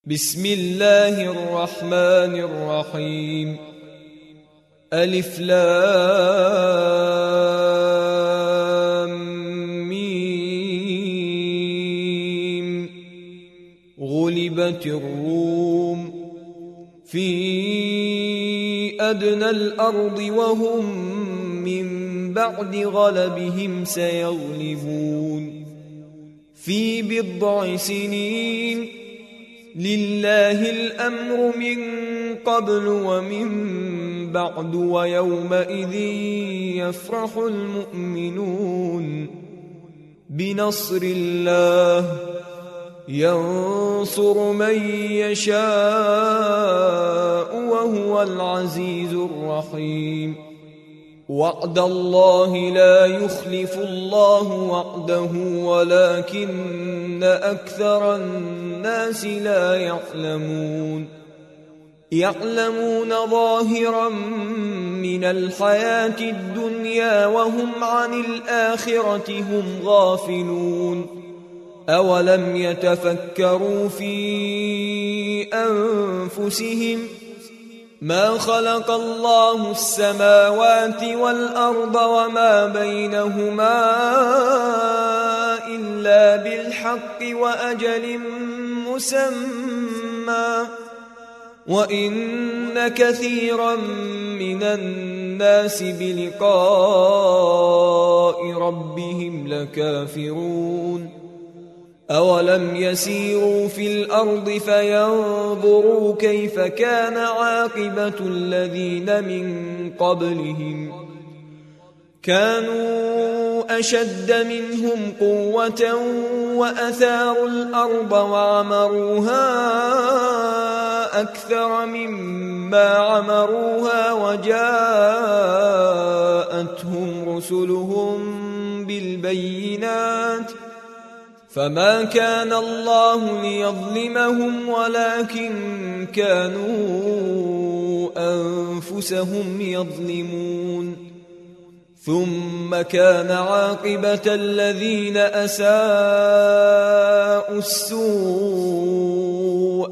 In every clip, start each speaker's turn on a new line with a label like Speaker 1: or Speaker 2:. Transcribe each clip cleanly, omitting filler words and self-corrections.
Speaker 1: بسم الله الرحمن الرحيم. ألف لام ميم. غلبت الروم في أدنى الأرض وهم من بعد غلبهم سيغلبون في بضع سنين. لله الأمر من قبل ومن بعد ويومئذ يفرح المؤمنون بنصر الله ينصر من يشاء وهو العزيز الرحيم. وعد الله لا يخلف الله وعده ولكن أكثر الناس لا يعلمون ظاهرا من الحياة الدنيا وهم عن الآخرة هم غافلون. أولم يتفكروا في أنفسهم ما خلق الله السماوات والأرض وما بينهما إلا بالحق وأجل مسمى وإن كثيرا من الناس بلقاء ربهم لكافرون. أولم يسيروا في الأرض فينظروا كيف كان عاقبة الذين من قبلهم كانوا أشد منهم قوة وأثاروا الأرض وعمروها أكثر مما عمروها وجاءتهم رسلهم بالبينات فما كان الله ليظلمهم ولكن كانوا أنفسهم يظلمون. ثم كان عاقبة الذين أساءوا السوء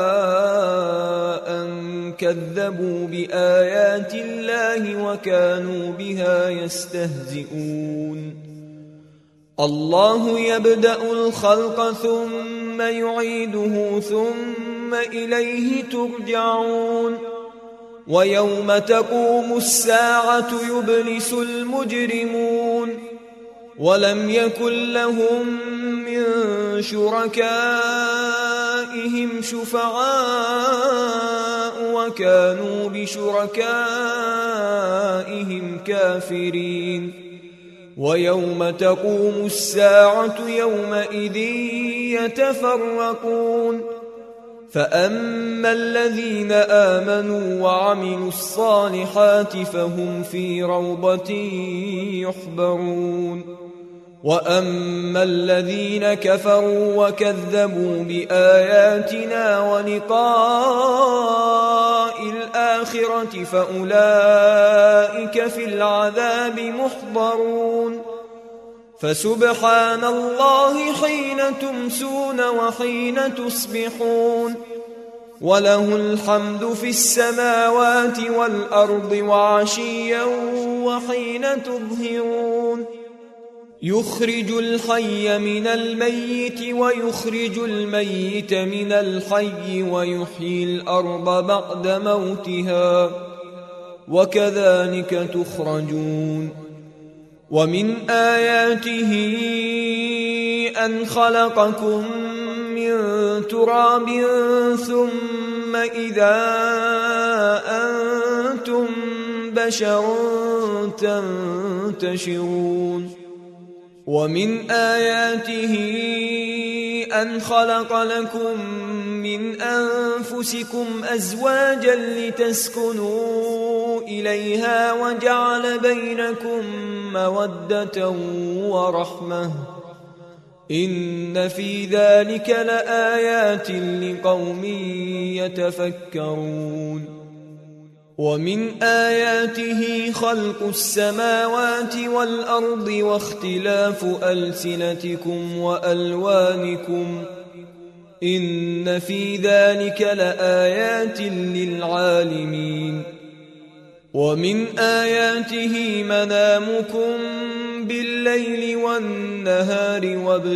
Speaker 1: أن كذبوا بآيات الله وكانوا بها يستهزئون. الله يبدأ الخلق ثم يعيده ثم إليه ترجعون. ويوم تقوم الساعة يبلس المجرمون ولم يكن لهم من شركائهم شفعاء وكانوا بشركائهم كافرين. ويوم تقوم الساعة يومئذ يتفرقون فأما الذين آمنوا وعملوا الصالحات فهم في روضة يحبرون. وأما الذين كفروا وكذبوا بآياتنا ولقاء الآخرة فأولئك في العذاب محضرون. فسبحان الله حين تمسون وحين تصبحون وله الحمد في السماوات والأرض وعشيا وحين تظهرون. يخرج الحي من الميت ويخرج الميت من الحي ويحيي الأرض بعد موتها وكذلك تخرجون. ومن آياته أن خلقكم من تراب ثم إذا أنتم بشر تنتشرون. ومن آياته أن خلق لكم من أنفسكم أزواجا لتسكنوا إليها وجعل بينكم مودة ورحمة إن في ذلك لآيات لقوم يتفكرون. ومن آياته خلق السماوات والأرض واختلاف ألسنتكم وألوانكم إن في ذلك لآيات للعالمين ومن آياته منامكم بالليل والنهار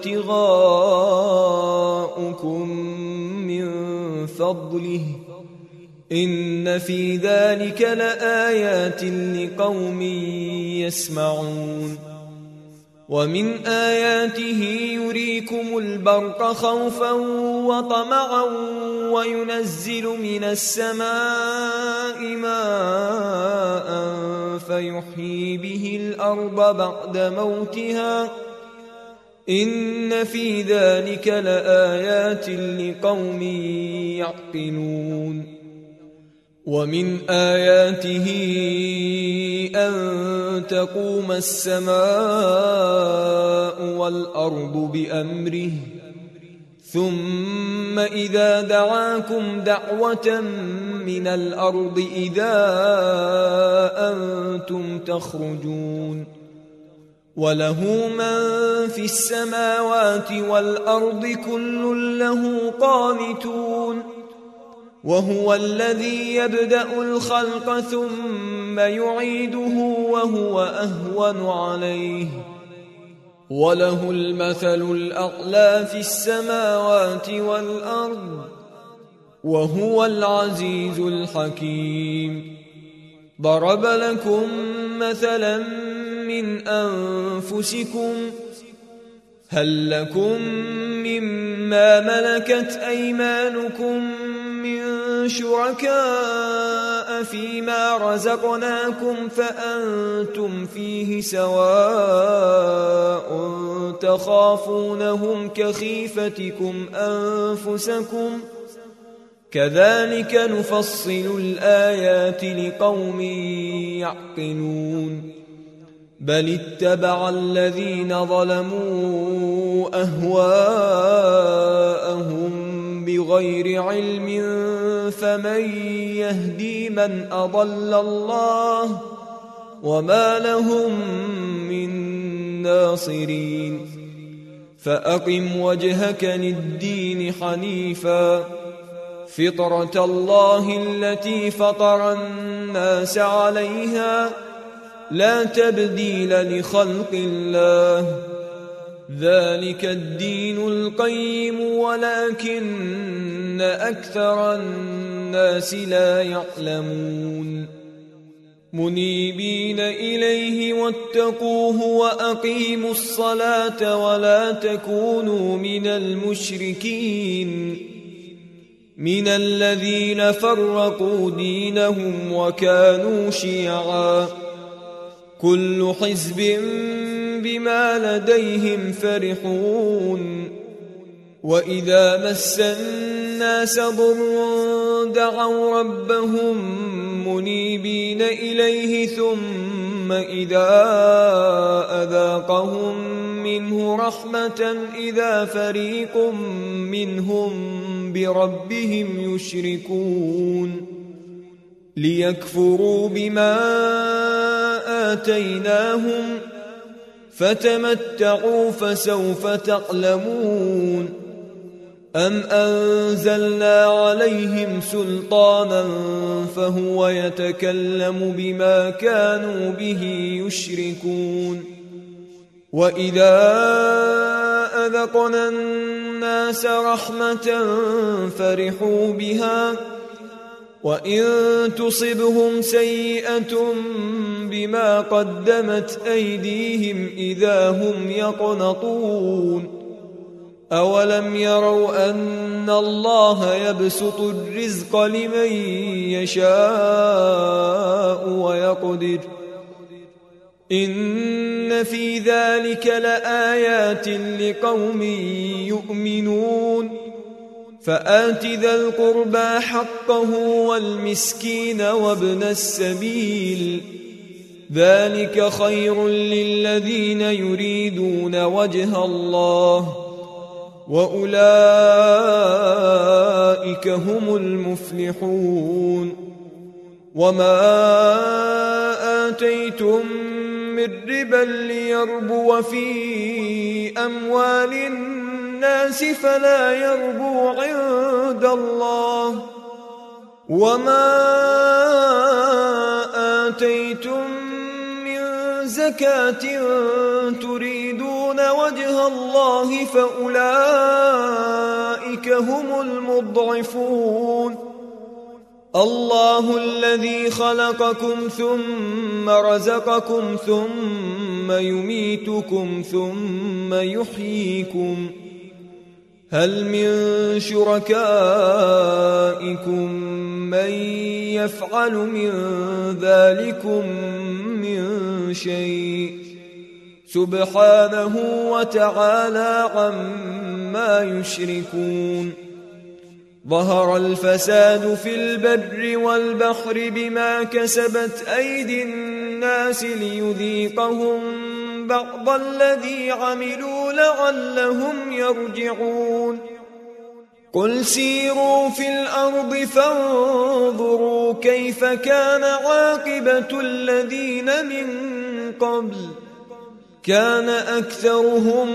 Speaker 1: وابتغاؤكم من فضله إن في ذلك لآيات لقوم يسمعون ومن آياته يريكم البرق خوفا وطمعا وينزل من السماء ماء فيحيي به الأرض بعد موتها إن في ذلك لآيات لقوم يعقلون ومن آياته أن تقوم السماء والأرض بأمره ثم إذا دعاكم دعوة من الأرض إذا أنتم تخرجون وله من في السماوات والأرض كل له قانتون وهو الذي يبدأ الخلق ثم يعيده وهو أهون عليه وله المثل الأعلى في السماوات والأرض وهو العزيز الحكيم ضرب لكم مثلا من أنفسكم هل لكم مما ملكت أيمانكم من شركاء فيما رزقناكم فأنتم فيه سواء تخافونهم كخيفتكم أنفسكم كذلك نفصل الآيات لقوم يعقلون بل اتبع الذين ظلموا أهواءهم بغير علم فمن يهدي من أضل الله وما لهم من ناصرين فأقم وجهك للدين حنيفا فطرة الله التي فطر الناس عليها لا تبديل لخلق الله ذلك الدين القيم ولكن أكثر الناس لا يعلمون منيبين إليه واتقوه وأقيموا الصلاة ولا تكونوا من المشركين من الذين فرقوا دينهم وكانوا شيعا كل حزب بما لديهم فرحون وإذا مس الناس ضر دعوا ربهم منيبين إليه ثم إذا أذاقهم منه رحمة إذا فريق منهم بربهم يشركون ليكفروا بما آتيناهم فتمتعوا فسوف تعلمون أم أنزلنا عليهم سلطانا فهو يتكلم بما كانوا به يشركون وإذا أذقنا الناس رحمة فرحوا بها وإن تصبهم سيئة بما قدمت أيديهم إذا هم يقنطون أولم يروا أن الله يبسط الرزق لمن يشاء ويقدر إن في ذلك لآيات لقوم يؤمنون فآت ذا القربى حقه والمسكين وابن السبيل ذلك خير للذين يريدون وجه الله وأولئك هم المفلحون وما آتيتم من ربا ليربو في أموال الناس فلا يربو عند الله. وما آتيتم من زكاة تريدون وجه الله فأولئك هم المضعفون. الله الذي خلقكم ثم رزقكم ثم يميتكم ثم يحييكم. هل من شركائكم من يفعل من ذلكم من شيء؟ سبحانه وتعالى عما يشركون. ظهر الفساد في البر والبحر بما كسبت أيدي الناس ليذيقهم بعض الذي عملوا لعلهم يرجعون. قل سيروا في الأرض فانظروا كيف كان عاقبة الذين من قبل كان أكثرهم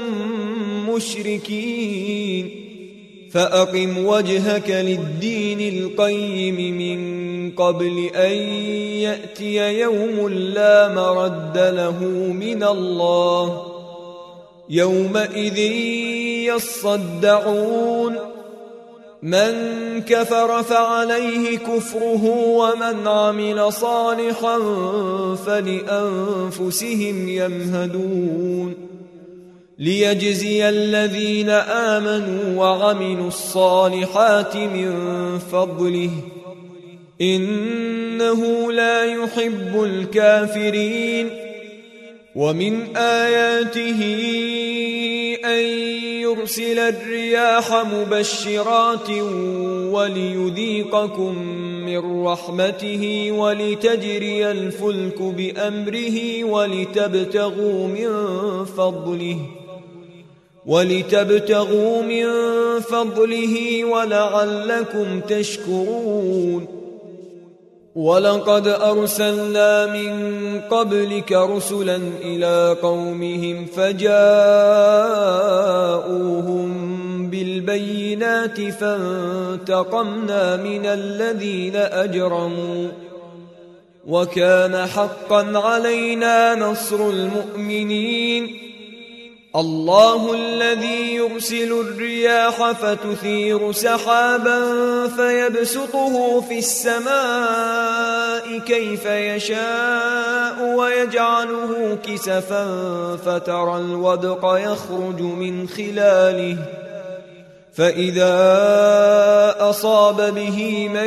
Speaker 1: مشركين. فأقم وجهك للدين القيم من قبل أن يأتي يوم لا مرد له من الله يومئذ يصدعون. من كفر فعليه كفره ومن عمل صالحا فلأنفسهم يمهدون. ليجزي الذين آمنوا وعملوا الصالحات من فضله إنه لا يحب الكافرين. ومن آياته أن يرسل الرياح مبشرات وليذيقكم من رحمته ولتجري الفلك بأمره ولتبتغوا من فضله ولعلكم تشكرون. ولقد أرسلنا من قبلك رسلا إلى قومهم فجاءوهم بالبينات فانتقمنا من الذين أجرموا وكان حقا علينا نصر المؤمنين. الله الذي يرسل الرياح فتثير سحابا فيبسطه في السماء كيف يشاء ويجعله كسفا فترى الودق يخرج من خلاله فإذا أصاب به من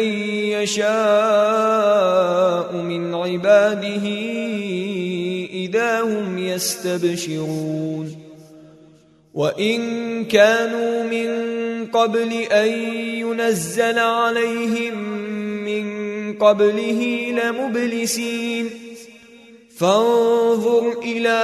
Speaker 1: يشاء من عباده إذا هم يستبشرون. وإن كانوا من قبل أن ينزل عليهم من قبله لمبلسين. فانظر إلى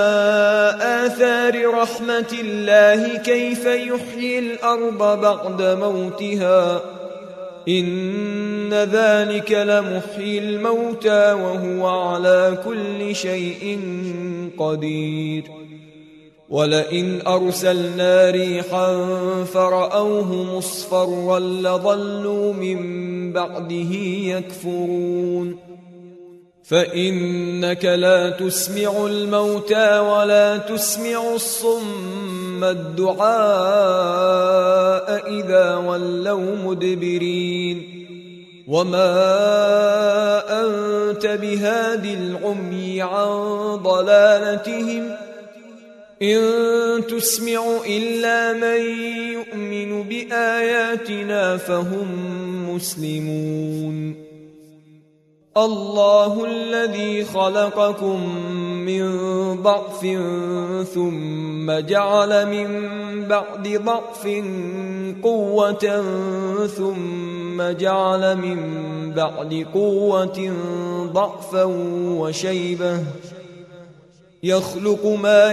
Speaker 1: آثار رحمة الله كيف يحيي الأرض بعد موتها إن ذلك لمحيي الموتى وهو على كل شيء قدير. ولئن أرسلنا ريحا فرأوه مصفرا لظلوا من بعده يكفرون. فإنك لا تسمع الموتى ولا تسمع الصم الدعاء إذا ولوا مدبرين. وما أنت بهاد العمي عن ضلالتهم إن تسمع إلا من يؤمن بآياتنا فهم مسلمون. الله الذي خلقكم من ضعف ثم جعل من بعد ضعف قوة ثم جعل من بعد قوة ضعفا وشيبة يخلق ما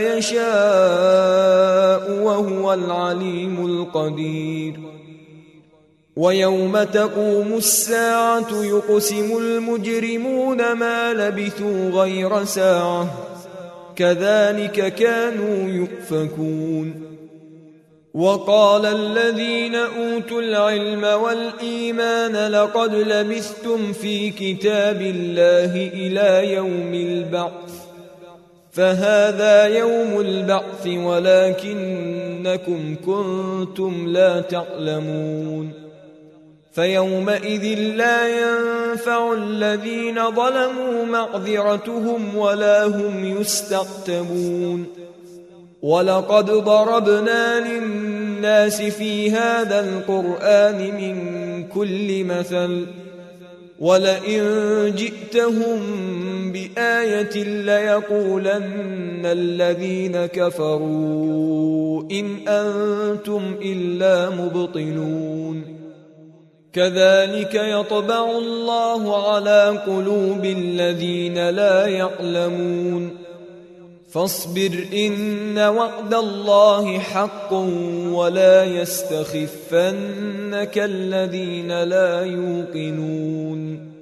Speaker 1: يشاء وهو العليم القدير. ويوم تقوم الساعة يقسم المجرمون ما لبثوا غير ساعة كذلك كانوا يؤفكون. وقال الذين أوتوا العلم والإيمان لقد لبثتم في كتاب الله إلى يوم البعث فهذا يوم البعث ولكنكم كنتم لا تعلمون فيومئذ لا ينفع الذين ظلموا معذرتهم ولا هم يستعتبون ولقد ضربنا للناس في هذا القرآن من كل مثل ولئن جئتهم بآية ليقولن الذين كفروا إن أنتم إلا مبطلون كذلك يطبع الله على قلوب الذين لا يعلمون فاصبر إن وعد الله حق ولا يستخفنك الذين لا يوقنون